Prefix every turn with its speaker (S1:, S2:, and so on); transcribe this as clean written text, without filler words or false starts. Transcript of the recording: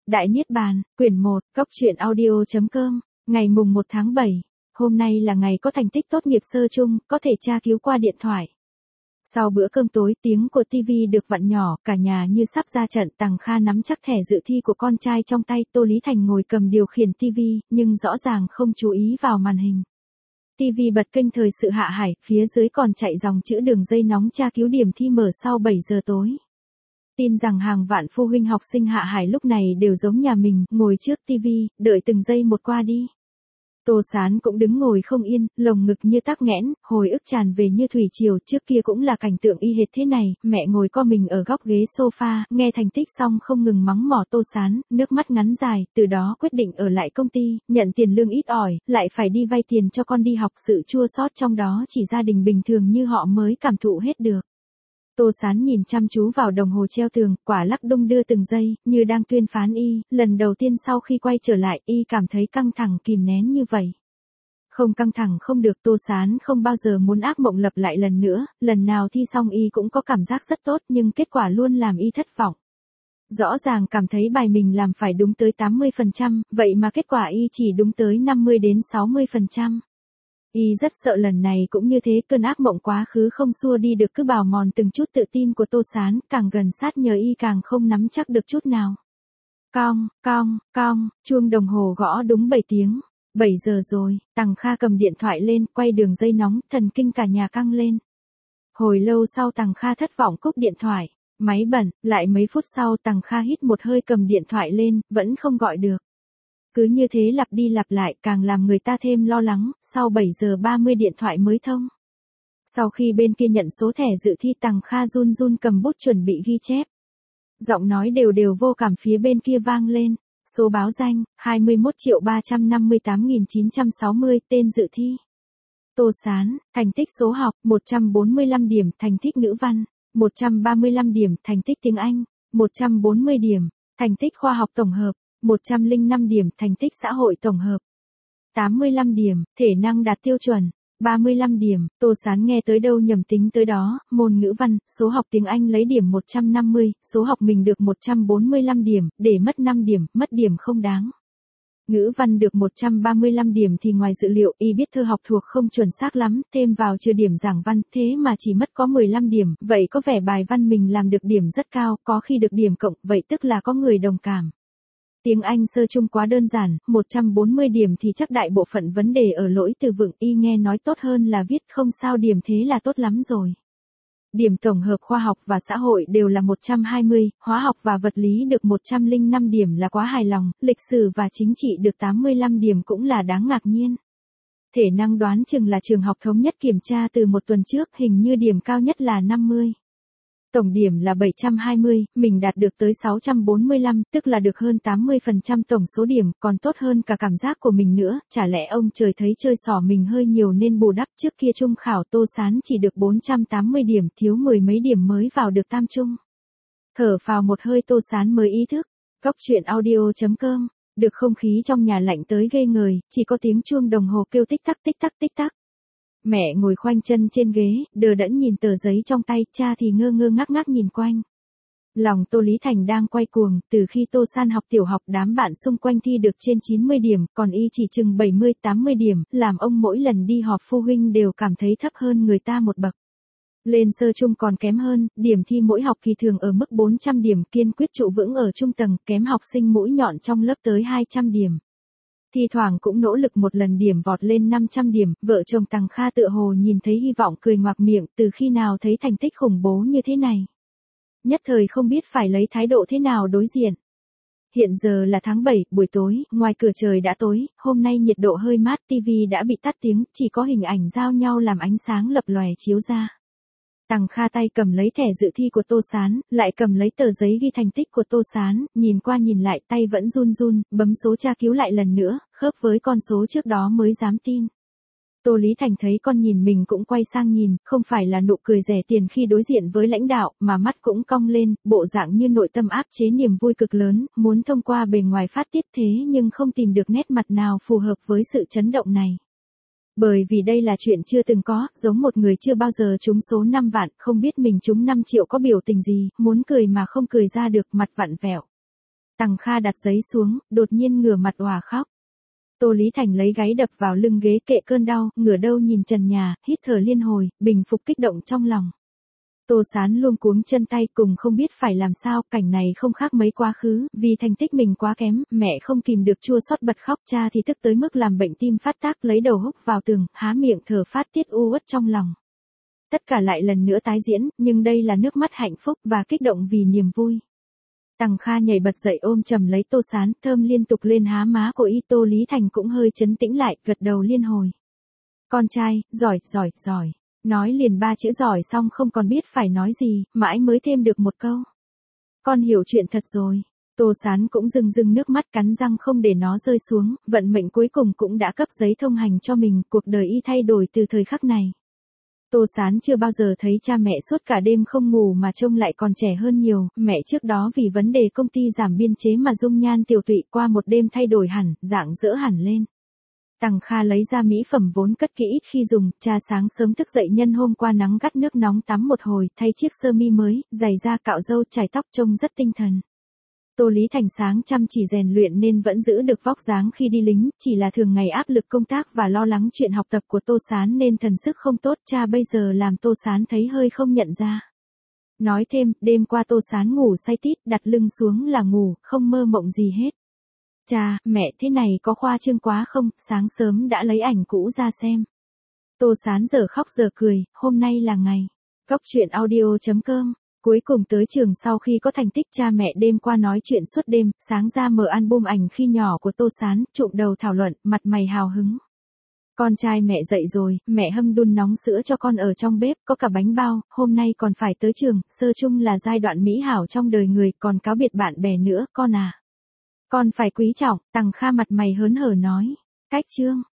S1: Đại Niết Bàn, quyển 1, cóc truyện audio.com, ngày mùng 1 tháng 7. Hôm nay là ngày có thành tích tốt nghiệp sơ chung, có thể tra cứu qua điện thoại. Sau bữa cơm tối, tiếng của TV được vặn nhỏ, cả nhà như sắp ra trận. Tằng Kha nắm chắc thẻ dự thi của con trai trong tay. Tô Lý Thành ngồi cầm điều khiển TV, nhưng rõ ràng không chú ý vào màn hình. TV bật kênh thời sự Hạ Hải, phía dưới còn chạy dòng chữ đường dây nóng tra cứu điểm thi mở sau 7 giờ tối. Tin rằng hàng vạn phụ huynh học sinh Hạ Hải lúc này đều giống nhà mình, ngồi trước TV, đợi từng giây một qua đi. Tô Sán cũng đứng ngồi không yên, lồng ngực như tắc nghẽn, hồi ức tràn về như thủy triều. Trước kia cũng là cảnh tượng y hệt thế này, mẹ ngồi co mình ở góc ghế sofa, nghe thành tích xong không ngừng mắng mỏ Tô Sán, nước mắt ngắn dài, từ đó quyết định ở lại công ty, nhận tiền lương ít ỏi, lại phải đi vay tiền cho con đi học. Sự chua xót trong đó chỉ gia đình bình thường như họ mới cảm thụ hết được. Tô Sán nhìn chăm chú vào đồng hồ treo tường, quả lắc đung đưa từng giây, như đang tuyên phán y. Lần đầu tiên sau khi quay trở lại, y cảm thấy căng thẳng kìm nén như vậy. Không căng thẳng không được. Tô Sán không bao giờ muốn ác mộng lặp lại lần nữa. Lần nào thi xong y cũng có cảm giác rất tốt, nhưng kết quả luôn làm y thất vọng. Rõ ràng cảm thấy bài mình làm phải đúng tới 80%, vậy mà kết quả y chỉ đúng tới 50 đến 60%. Y rất sợ lần này cũng như thế, cơn ác mộng quá khứ không xua đi được cứ bào mòn từng chút tự tin của Tô Sán, càng gần sát nhờ y càng không nắm chắc được chút nào. Cong, chuông đồng hồ gõ đúng 7 tiếng. 7 giờ rồi. Tằng Kha cầm điện thoại lên, quay đường dây nóng, thần kinh cả nhà căng lên. Hồi lâu sau Tằng Kha thất vọng cúp điện thoại. Máy bận, lại mấy phút sau Tằng Kha hít một hơi cầm điện thoại lên, vẫn không gọi được. Cứ như thế lặp đi lặp lại, càng làm người ta thêm lo lắng. Sau 7 giờ 30 điện thoại mới thông. Sau khi bên kia nhận số thẻ dự thi, Tằng Kha run run cầm bút chuẩn bị ghi chép. Giọng nói đều đều vô cảm phía bên kia vang lên. Số báo danh, 21.358.960, tên dự thi. Tô Sán, thành tích số học, 145 điểm, thành tích ngữ văn, 135 điểm, thành tích tiếng Anh, 140 điểm, thành tích khoa học tổng hợp, 105 điểm, thành tích xã hội tổng hợp, 85 điểm, thể năng đạt tiêu chuẩn, 35 điểm. Tô Sán nghe tới đâu nhầm tính tới đó. Môn ngữ văn, số học tiếng Anh lấy điểm 150, số học mình được 145 điểm, để mất 5 điểm, mất điểm không đáng. Ngữ văn được 135 điểm thì ngoài dự liệu, y biết thơ học thuộc không chuẩn xác lắm, thêm vào trừ điểm giảng văn, thế mà chỉ mất có 15 điểm, vậy có vẻ bài văn mình làm được điểm rất cao, có khi được điểm cộng, vậy tức là có người đồng cảm. Tiếng Anh sơ chung quá đơn giản, 140 điểm thì chắc đại bộ phận vấn đề ở lỗi từ vựng, y nghe nói tốt hơn là viết không sao, điểm thế là tốt lắm rồi. Điểm tổng hợp khoa học và xã hội đều là 120, hóa học và vật lý được 105 điểm là quá hài lòng, lịch sử và chính trị được 85 điểm cũng là đáng ngạc nhiên. Thể năng đoán chừng là trường học thống nhất kiểm tra từ một tuần trước, hình như điểm cao nhất là 50. Tổng điểm là 720, mình đạt được tới 645, tức là được hơn 80% tổng số điểm, còn tốt hơn cả cảm giác của mình nữa. Chả lẽ ông trời thấy chơi xỏ mình hơi nhiều nên bù đắp. Trước kia trung khảo Tô Sán chỉ được 480 điểm, thiếu 10 mấy điểm mới vào được tam trung. Thở phào một hơi Tô Sán mới ý thức. cóc truyện audio.com, được không khí trong nhà lạnh tới ghê người, chỉ có tiếng chuông đồng hồ kêu tích tắc tích tắc tích tắc. Mẹ ngồi khoanh chân trên ghế, đờ đẫn nhìn tờ giấy trong tay, cha thì ngơ ngơ ngác ngác nhìn quanh. Lòng Tô Lý Thành đang quay cuồng, từ khi Tô San học tiểu học đám bạn xung quanh thi được trên 90 điểm, còn y chỉ chừng 70-80 điểm, làm ông mỗi lần đi họp phụ huynh đều cảm thấy thấp hơn người ta một bậc. Lên sơ chung còn kém hơn, điểm thi mỗi học kỳ thường ở mức 400 điểm, kiên quyết trụ vững ở trung tầng, kém học sinh mũi nhọn trong lớp tới 200 điểm. Thi thoảng cũng nỗ lực một lần điểm vọt lên 500 điểm, vợ chồng Tằng Kha tựa hồ nhìn thấy hy vọng cười ngoạc miệng, từ khi nào thấy thành tích khủng bố như thế này. Nhất thời không biết phải lấy thái độ thế nào đối diện. Hiện giờ là tháng 7, buổi tối, ngoài cửa trời đã tối, hôm nay nhiệt độ hơi mát, TV đã bị tắt tiếng, chỉ có hình ảnh giao nhau làm ánh sáng lập lòe chiếu ra. Tằng Kha tay cầm lấy thẻ dự thi của Tô Sán, lại cầm lấy tờ giấy ghi thành tích của Tô Sán, nhìn qua nhìn lại, tay vẫn run run, bấm số tra cứu lại lần nữa, khớp với con số trước đó mới dám tin. Tô Lý Thành thấy con nhìn mình cũng quay sang nhìn, không phải là nụ cười rẻ tiền khi đối diện với lãnh đạo, mà mắt cũng cong lên, bộ dạng như nội tâm áp chế niềm vui cực lớn, muốn thông qua bề ngoài phát tiết thế nhưng không tìm được nét mặt nào phù hợp với sự chấn động này. Bởi vì đây là chuyện chưa từng có, giống một người chưa bao giờ trúng số 5 vạn, không biết mình trúng 5 triệu có biểu tình gì, muốn cười mà không cười ra được, mặt vặn vẹo. Tằng Kha đặt giấy xuống, đột nhiên ngửa mặt òa khóc. Tô Lý Thành lấy gáy đập vào lưng ghế kệ cơn đau, ngửa đầu nhìn trần nhà, hít thở liên hồi, bình phục kích động trong lòng. Tô Sán luống cuống chân tay cùng không biết phải làm sao, cảnh này không khác mấy quá khứ, vì thành tích mình quá kém, mẹ không kìm được chua xót bật khóc, cha thì tức tới mức làm bệnh tim phát tác, lấy đầu húc vào tường, há miệng thở phát tiết u uất trong lòng. Tất cả lại lần nữa tái diễn, nhưng đây là nước mắt hạnh phúc và kích động vì niềm vui. Tằng Kha nhảy bật dậy ôm chầm lấy Tô Sán, thơm liên tục lên há má của y. Tô Lý Thành cũng hơi trấn tĩnh lại, gật đầu liên hồi. Con trai, giỏi, giỏi, giỏi. Nói liền 3 chữ giỏi xong không còn biết phải nói gì, mãi mới thêm được một câu. Con hiểu chuyện thật rồi. Tô Sán cũng rưng rưng nước mắt cắn răng không để nó rơi xuống, vận mệnh cuối cùng cũng đã cấp giấy thông hành cho mình, cuộc đời y thay đổi từ thời khắc này. Tô Sán chưa bao giờ thấy cha mẹ suốt cả đêm không ngủ mà trông lại còn trẻ hơn nhiều, mẹ trước đó vì vấn đề công ty giảm biên chế mà dung nhan tiều tụy qua một đêm thay đổi hẳn, dạng dỡ hẳn lên. Tằng Kha lấy ra mỹ phẩm vốn cất kỹ ít khi dùng, cha sáng sớm thức dậy nhân hôm qua nắng gắt nước nóng tắm một hồi, thay chiếc sơ mi mới, giày da cạo râu chải tóc trông rất tinh thần. Tô Lý Thành sáng chăm chỉ rèn luyện nên vẫn giữ được vóc dáng khi đi lính, chỉ là thường ngày áp lực công tác và lo lắng chuyện học tập của Tô Sán nên thần sức không tốt, cha bây giờ làm Tô Sán thấy hơi không nhận ra. Nói thêm, đêm qua Tô Sán ngủ say tít, đặt lưng xuống là ngủ, không mơ mộng gì hết. Cha, mẹ thế này có khoa trương quá không, sáng sớm đã lấy ảnh cũ ra xem. Tô Sán giờ khóc giờ cười, hôm nay là ngày. Góc truyện audio.com. Cuối cùng tới trường sau khi có thành tích, cha mẹ đêm qua nói chuyện suốt đêm, sáng ra mở album ảnh khi nhỏ của Tô Sán, chụm đầu thảo luận, mặt mày hào hứng. Con trai mẹ dậy rồi, mẹ hâm đun nóng sữa cho con ở trong bếp, có cả bánh bao, hôm nay còn phải tới trường, sơ chung là giai đoạn mỹ hảo trong đời người, còn cáo biệt bạn bè nữa, con à. Con phải quý trọng, Tằng Kha mặt mày hớn hở nói. Cách chương.